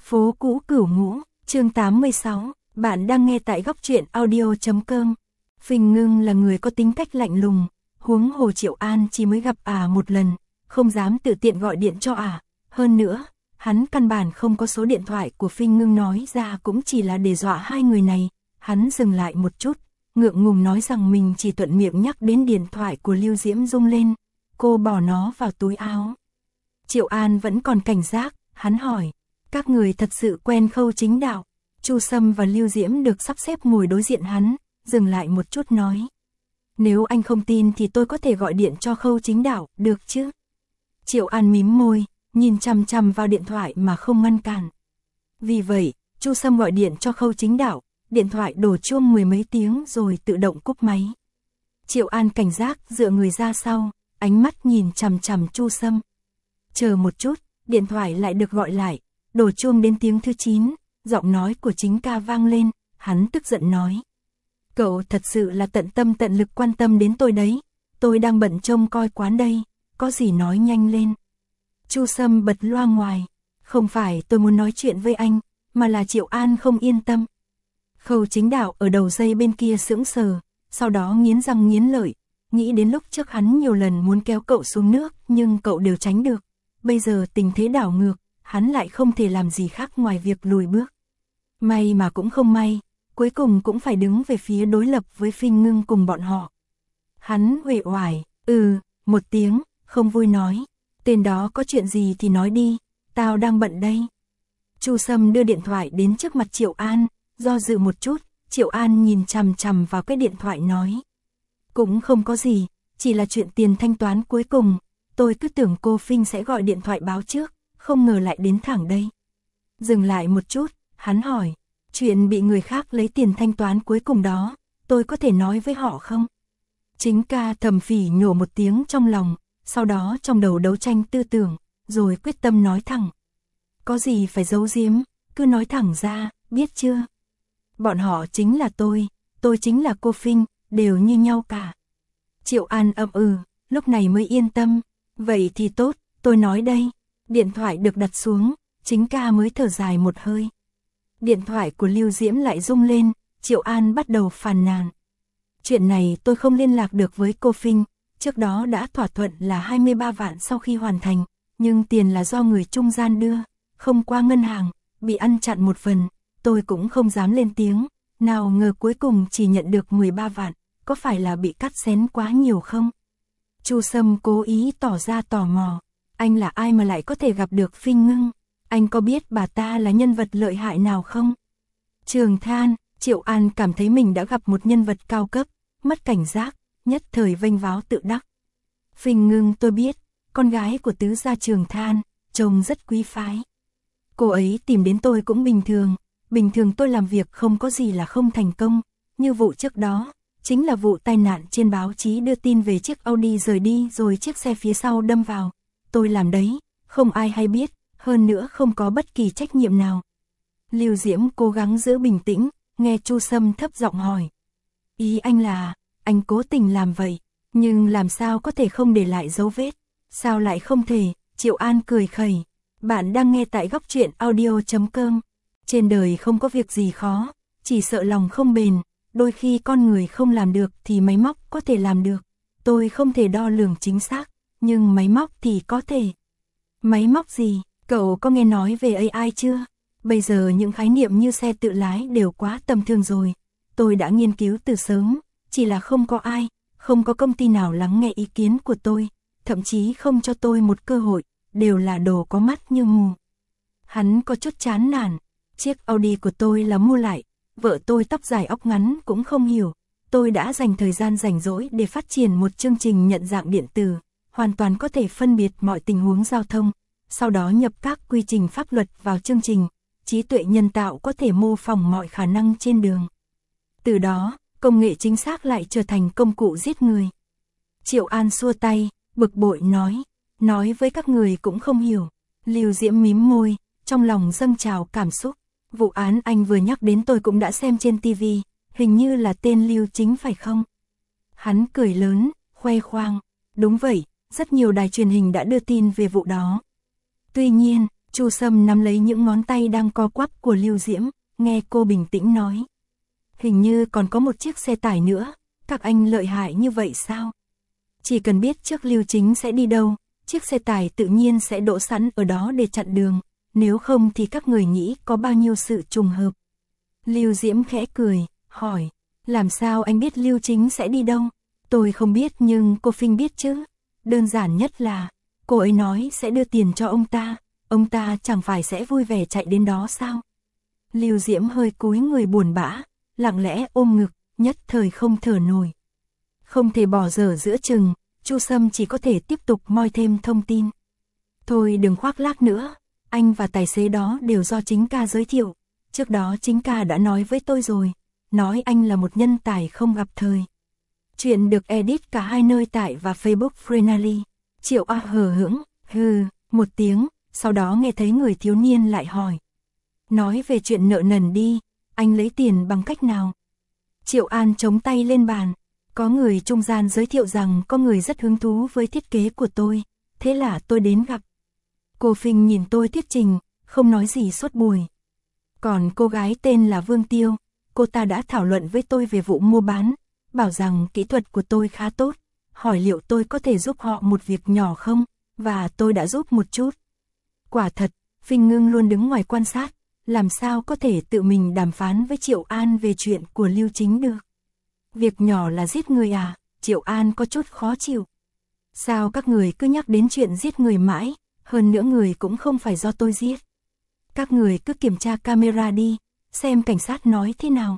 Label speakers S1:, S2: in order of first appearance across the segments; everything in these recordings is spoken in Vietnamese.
S1: Phố cũ Cửu Ngũ, chương 86, bạn đang nghe tại góc truyện audio.com. Phình Ngưng là người có tính cách lạnh lùng, huống hồ Triệu An chỉ mới gặp một lần, không dám tự tiện gọi điện cho hơn nữa, hắn căn bản không có số điện thoại của Phình Ngưng, nói ra cũng chỉ là để dọa hai người này. Hắn dừng lại một chút, ngượng ngùng nói rằng mình chỉ thuận miệng nhắc đến điện thoại của Lưu Diễm rung lên, cô bỏ nó vào túi áo. Triệu An vẫn còn cảnh giác, hắn hỏi, các người thật sự quen Khâu Chính Đạo? Chu Sâm và Lưu Diễm được sắp xếp ngồi đối diện hắn, dừng lại một chút nói. Nếu anh không tin thì tôi có thể gọi điện cho Khâu Chính Đạo, được chứ? Triệu An mím môi, nhìn chằm chằm vào điện thoại mà không ngăn cản. Vì vậy, Chu Sâm gọi điện cho Khâu Chính Đạo, điện thoại đổ chuông mười mấy tiếng rồi tự động cúp máy. Triệu An cảnh giác dựa người ra sau, ánh mắt nhìn chằm chằm Chu Sâm. Chờ một chút, điện thoại lại được gọi lại, đổ chuông đến tiếng thứ 9, giọng nói của Chính Ca vang lên, hắn tức giận nói. Cậu thật sự là tận tâm tận lực quan tâm đến tôi đấy, tôi đang bận trông coi quán đây, có gì nói nhanh lên. Chu Sâm bật loa ngoài, không phải tôi muốn nói chuyện với anh, mà là Triệu An không yên tâm. Khâu Chính Đạo ở đầu dây bên kia sững sờ, sau đó nghiến răng nghiến lợi, nghĩ đến lúc trước hắn nhiều lần muốn kéo cậu xuống nước nhưng cậu đều tránh được. Bây giờ tình thế đảo ngược, hắn lại không thể làm gì khác ngoài việc lùi bước. May mà cũng không may, cuối cùng cũng phải đứng về phía đối lập với Phình Ngưng cùng bọn họ. Hắn uể oải, một tiếng, không vui nói, tên đó có chuyện gì thì nói đi, tao đang bận đây. Chu Sâm đưa điện thoại đến trước mặt Triệu An, do dự một chút, Triệu An nhìn chằm chằm vào cái điện thoại nói. Cũng không có gì, chỉ là chuyện tiền thanh toán cuối cùng, tôi cứ tưởng cô Phinh sẽ gọi điện thoại báo trước, không ngờ lại đến thẳng đây. Dừng lại một chút, hắn hỏi, chuyện bị người khác lấy tiền thanh toán cuối cùng đó, tôi có thể nói với họ không? Chính Ca thầm phỉ nhổ một tiếng trong lòng, sau đó trong đầu đấu tranh tư tưởng, rồi quyết tâm nói thẳng. Có gì phải giấu giếm, cứ nói thẳng ra, biết chưa? Bọn họ chính là tôi chính là cô Phinh, đều như nhau cả. Triệu An lúc này mới yên tâm, vậy thì tốt, tôi nói đây. Điện thoại được đặt xuống, Chính Ca mới thở dài một hơi. Điện thoại của Lưu Diễm lại rung lên, Triệu An bắt đầu phàn nàn. Chuyện này tôi không liên lạc được với cô Phinh, trước đó đã thỏa thuận là 23 vạn sau khi hoàn thành, nhưng tiền là do người trung gian đưa, không qua ngân hàng, bị ăn chặn một phần, tôi cũng không dám lên tiếng, nào ngờ cuối cùng chỉ nhận được 13 vạn, có phải là bị cắt xén quá nhiều không? Chu Sâm cố ý tỏ ra tò mò, anh là ai mà lại có thể gặp được Phình Ngưng? Anh có biết bà ta là nhân vật lợi hại nào không? Trường Than, Triệu An cảm thấy mình đã gặp một nhân vật cao cấp, mất cảnh giác, nhất thời vênh váo tự đắc. Phình Ngưng tôi biết, con gái của tứ gia Trường Than, trông rất quý phái. Cô ấy tìm đến tôi cũng bình thường tôi làm việc không có gì là không thành công, như vụ trước đó, chính là vụ tai nạn trên báo chí đưa tin về chiếc Audi rời đi rồi chiếc xe phía sau đâm vào. Tôi làm đấy, không ai hay biết, hơn nữa không có bất kỳ trách nhiệm nào. Lưu Diễm cố gắng giữ bình tĩnh, nghe Chu Sâm thấp giọng hỏi. Ý anh là, anh cố tình làm vậy, nhưng làm sao có thể không để lại dấu vết? Sao lại không thể? Triệu An cười khẩy. Bạn đang nghe tại góc truyện audio.com. Trên đời không có việc gì khó, chỉ sợ lòng không bền. Đôi khi con người không làm được thì máy móc có thể làm được. Tôi không thể đo lường chính xác, nhưng máy móc thì có thể. Máy móc gì? Cậu có nghe nói về AI chưa? Bây giờ những khái niệm như xe tự lái đều quá tầm thường rồi. Tôi đã nghiên cứu từ sớm, chỉ là không có công ty nào lắng nghe ý kiến của tôi, thậm chí không cho tôi một cơ hội, đều là đồ có mắt như mù. Hắn có chút chán nản, chiếc Audi của tôi là mua lại, vợ tôi tóc dài óc ngắn cũng không hiểu. Tôi đã dành thời gian rảnh rỗi để phát triển một chương trình nhận dạng điện tử, hoàn toàn có thể phân biệt mọi tình huống giao thông, sau đó nhập các quy trình pháp luật vào chương trình, trí tuệ nhân tạo có thể mô phỏng mọi khả năng trên đường. Từ đó, công nghệ chính xác lại trở thành công cụ giết người. Triệu An xua tay, bực bội nói với các người cũng không hiểu. Lưu Diễm mím môi, trong lòng dâng trào cảm xúc. Vụ án anh vừa nhắc đến tôi cũng đã xem trên TV, hình như là tên Lưu Chính phải không? Hắn cười lớn, khoe khoang. Đúng vậy, rất nhiều đài truyền hình đã đưa tin về vụ đó. Tuy nhiên, Chu Sâm nắm lấy những ngón tay đang co quắp của Lưu Diễm, nghe cô bình tĩnh nói. Hình như còn có một chiếc xe tải nữa, các anh lợi hại như vậy sao? Chỉ cần biết trước Lưu Chính sẽ đi đâu, chiếc xe tải tự nhiên sẽ đỗ sẵn ở đó để chặn đường, nếu không thì các người nghĩ có bao nhiêu sự trùng hợp. Lưu Diễm khẽ cười, hỏi, làm sao anh biết Lưu Chính sẽ đi đâu? Tôi không biết nhưng cô Phinh biết chứ. Đơn giản nhất là, cô ấy nói sẽ đưa tiền cho ông ta chẳng phải sẽ vui vẻ chạy đến đó sao? Lưu Diễm hơi cúi người buồn bã, lặng lẽ ôm ngực, nhất thời không thở nổi. Không thể bỏ dở giữa chừng, Chu Sâm chỉ có thể tiếp tục moi thêm thông tin. Thôi đừng khoác lác nữa, anh và tài xế đó đều do chính ca giới thiệu. Trước đó chính ca đã nói với tôi rồi, nói anh là một nhân tài không gặp thời. Chuyện được edit cả hai nơi tại và Facebook Frenally. Triệu A hờ hững, hừ, một tiếng, sau đó nghe thấy người thiếu niên lại hỏi. Nói về chuyện nợ nần đi, anh lấy tiền bằng cách nào? Triệu An chống tay lên bàn. Có người trung gian giới thiệu rằng có người rất hứng thú với thiết kế của tôi, thế là tôi đến gặp. Cô Phinh nhìn tôi thuyết trình, không nói gì suốt buổi. Còn cô gái tên là Vương Tiêu, cô ta đã thảo luận với tôi về vụ mua bán, bảo rằng kỹ thuật của tôi khá tốt, hỏi liệu tôi có thể giúp họ một việc nhỏ không, và tôi đã giúp một chút. Quả thật, Phinh Ngưng luôn đứng ngoài quan sát, làm sao có thể tự mình đàm phán với Triệu An về chuyện của Lưu Chính được. Việc nhỏ là giết người à? Triệu An có chút khó chịu. Sao các người cứ nhắc đến chuyện giết người mãi, hơn nữa người cũng không phải do tôi giết. Các người cứ kiểm tra camera đi, xem cảnh sát nói thế nào.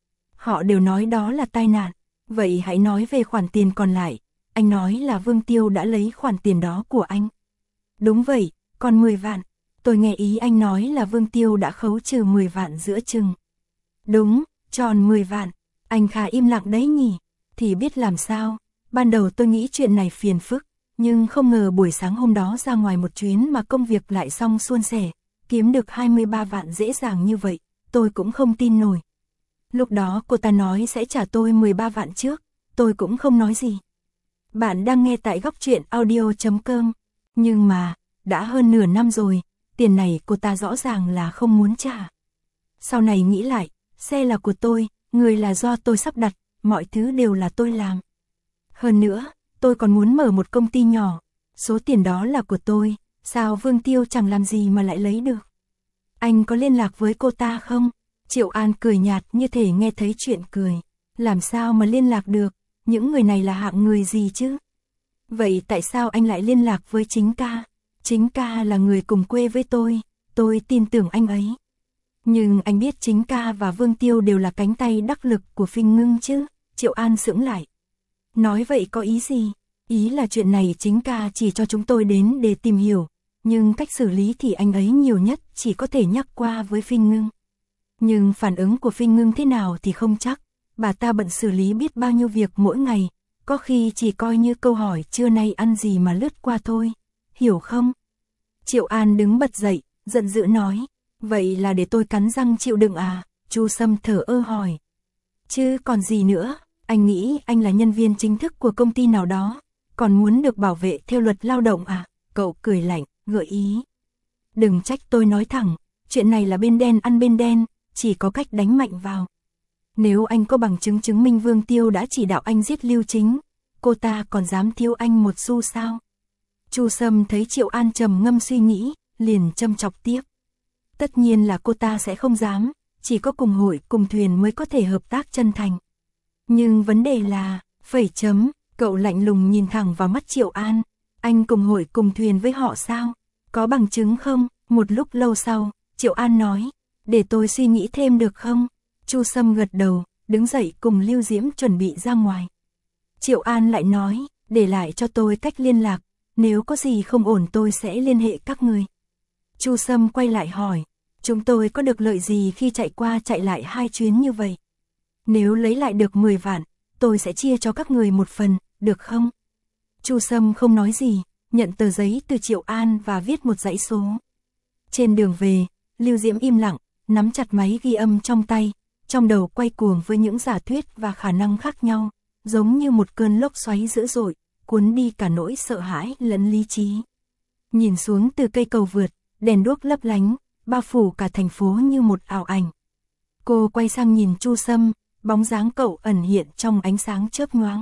S1: Họ đều nói đó là tai nạn, vậy hãy nói về khoản tiền còn lại. Anh nói là Vương Tiêu đã lấy khoản tiền đó của anh. Đúng vậy, còn 10 vạn. Tôi nghe ý anh nói là Vương Tiêu đã khấu trừ 10 vạn giữa chừng. Đúng, tròn 10 vạn. Anh khá im lặng đấy nhỉ, thì biết làm sao, ban đầu tôi nghĩ chuyện này phiền phức, nhưng không ngờ buổi sáng hôm đó ra ngoài một chuyến mà công việc lại xong suôn sẻ, kiếm được 23 vạn dễ dàng như vậy, tôi cũng không tin nổi. Lúc đó cô ta nói sẽ trả tôi 13 vạn trước, tôi cũng không nói gì. Bạn đang nghe tại góc truyện audio.com, nhưng mà, đã hơn nửa năm rồi, tiền này cô ta rõ ràng là không muốn trả. Sau này nghĩ lại, xe là của tôi, người là do tôi sắp đặt, mọi thứ đều là tôi làm. Hơn nữa, tôi còn muốn mở một công ty nhỏ, số tiền đó là của tôi, sao Vương Tiêu chẳng làm gì mà lại lấy được. Anh có liên lạc với cô ta không? Triệu An cười nhạt như thể nghe thấy chuyện cười. Làm sao mà liên lạc được, những người này là hạng người gì chứ? Vậy tại sao anh lại liên lạc với chính ca? Chính ca là người cùng quê với tôi tin tưởng anh ấy. Nhưng anh biết chính ca và Vương Tiêu đều là cánh tay đắc lực của Phinh Ngưng chứ? Triệu An sững lại. Nói vậy có ý gì? Ý là chuyện này chính ca chỉ cho chúng tôi đến để tìm hiểu, nhưng cách xử lý thì anh ấy nhiều nhất chỉ có thể nhắc qua với Phinh Ngưng. Nhưng phản ứng của Phinh Ngưng thế nào thì không chắc, bà ta bận xử lý biết bao nhiêu việc mỗi ngày, có khi chỉ coi như câu hỏi trưa nay ăn gì mà lướt qua thôi, hiểu không? Triệu An đứng bật dậy, giận dữ nói, vậy là để tôi cắn răng chịu đựng à? Chu Sâm thở ơ hỏi. Chứ còn gì nữa, anh nghĩ anh là nhân viên chính thức của công ty nào đó, còn muốn được bảo vệ theo luật lao động à? Cậu cười lạnh, gợi ý. Đừng trách tôi nói thẳng, chuyện này là bên đen ăn bên đen, chỉ có cách đánh mạnh vào. Nếu anh có bằng chứng chứng minh Vương Tiêu đã chỉ đạo anh giết Lưu Chính, cô ta còn dám thiếu anh một xu sao? Chu Sâm thấy Triệu An trầm ngâm suy nghĩ, liền châm chọc tiếp. Tất nhiên là cô ta sẽ không dám, chỉ có cùng hội cùng thuyền mới có thể hợp tác chân thành. Nhưng vấn đề là, cậu lạnh lùng nhìn thẳng vào mắt Triệu An, anh cùng hội cùng thuyền với họ sao? Có bằng chứng không? Một lúc lâu sau, Triệu An nói, để tôi suy nghĩ thêm được không? Chu Sâm gật đầu, đứng dậy cùng Lưu Diễm chuẩn bị ra ngoài. Triệu An lại nói, để lại cho tôi cách liên lạc, nếu có gì không ổn tôi sẽ liên hệ các người. Chu Sâm quay lại hỏi, chúng tôi có được lợi gì khi chạy qua chạy lại 2 chuyến như vậy? Nếu lấy lại được 10 vạn, tôi sẽ chia cho các người một phần, được không? Chu Sâm không nói gì, nhận tờ giấy từ Triệu An và viết một dãy số. Trên đường về, Lưu Diễm im lặng, nắm chặt máy ghi âm trong tay, trong đầu quay cuồng với những giả thuyết và khả năng khác nhau, giống như một cơn lốc xoáy dữ dội, cuốn đi cả nỗi sợ hãi lẫn lý trí. Nhìn xuống từ cây cầu vượt, đèn đuốc lấp lánh, bao phủ cả thành phố như một ảo ảnh. Cô quay sang nhìn Chu Sâm, bóng dáng cậu ẩn hiện trong ánh sáng chớp nhoáng.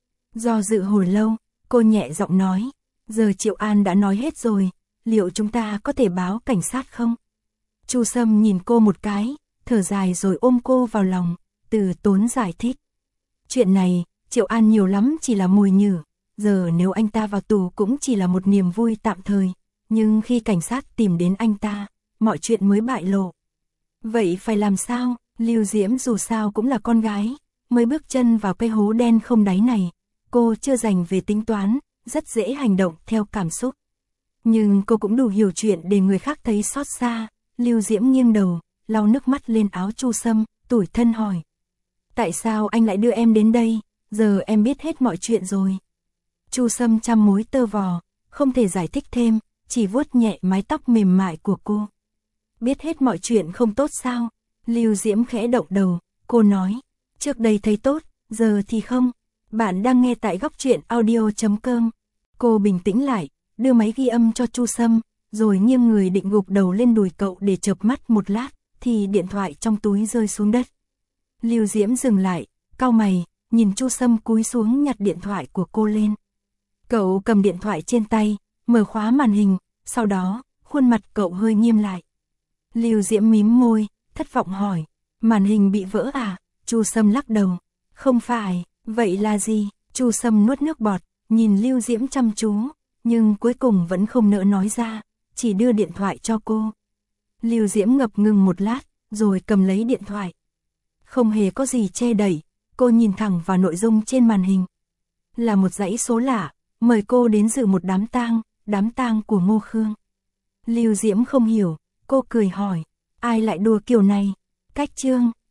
S1: Do dự hồi lâu, cô nhẹ giọng nói, giờ Triệu An đã nói hết rồi, liệu chúng ta có thể báo cảnh sát không? Chu Sâm nhìn cô một cái, thở dài rồi ôm cô vào lòng, từ tốn giải thích. Chuyện này, Triệu An nhiều lắm chỉ là mồi nhử, giờ nếu anh ta vào tù cũng chỉ là một niềm vui tạm thời, nhưng khi cảnh sát tìm đến anh ta, mọi chuyện mới bại lộ. Vậy phải làm sao? Lưu Diễm dù sao cũng là con gái, mới bước chân vào cái hố đen không đáy này, cô chưa dành về tính toán, rất dễ hành động theo cảm xúc. Nhưng cô cũng đủ hiểu chuyện để người khác thấy xót xa. Lưu Diễm nghiêng đầu, lau nước mắt lên áo Chu Sâm, tủi thân hỏi. Tại sao anh lại đưa em đến đây, giờ em biết hết mọi chuyện rồi. Chu Sâm chăm mối tơ vò, không thể giải thích thêm, chỉ vuốt nhẹ mái tóc mềm mại của cô. Biết hết mọi chuyện không tốt sao? Lưu Diễm khẽ động đầu, cô nói. Trước đây thấy tốt, giờ thì không. Bạn đang nghe tại Góc Truyện Audio.com. Cô bình tĩnh lại, đưa máy ghi âm cho Chu Sâm, rồi nghiêng người định gục đầu lên đùi cậu để chợp mắt một lát, thì điện thoại trong túi rơi xuống đất. Lưu Diễm dừng lại, cau mày, nhìn Chu Sâm cúi xuống nhặt điện thoại của cô lên. Cậu cầm điện thoại trên tay, mở khóa màn hình, sau đó, khuôn mặt cậu hơi nghiêm lại. Lưu Diễm mím môi, thất vọng hỏi, màn hình bị vỡ à? Chu Sâm lắc đầu, không phải, vậy là gì? Chu Sâm nuốt nước bọt, nhìn Lưu Diễm chăm chú, nhưng cuối cùng vẫn không nỡ nói ra, chỉ đưa điện thoại cho cô. Lưu Diễm ngập ngừng một lát, rồi cầm lấy điện thoại. Không hề có gì che đậy, cô nhìn thẳng vào nội dung trên màn hình. Là một dãy số lạ, mời cô đến dự một đám tang của Ngô Khương. Lưu Diễm không hiểu, cô cười hỏi, ai lại đùa kiểu này? Cách chương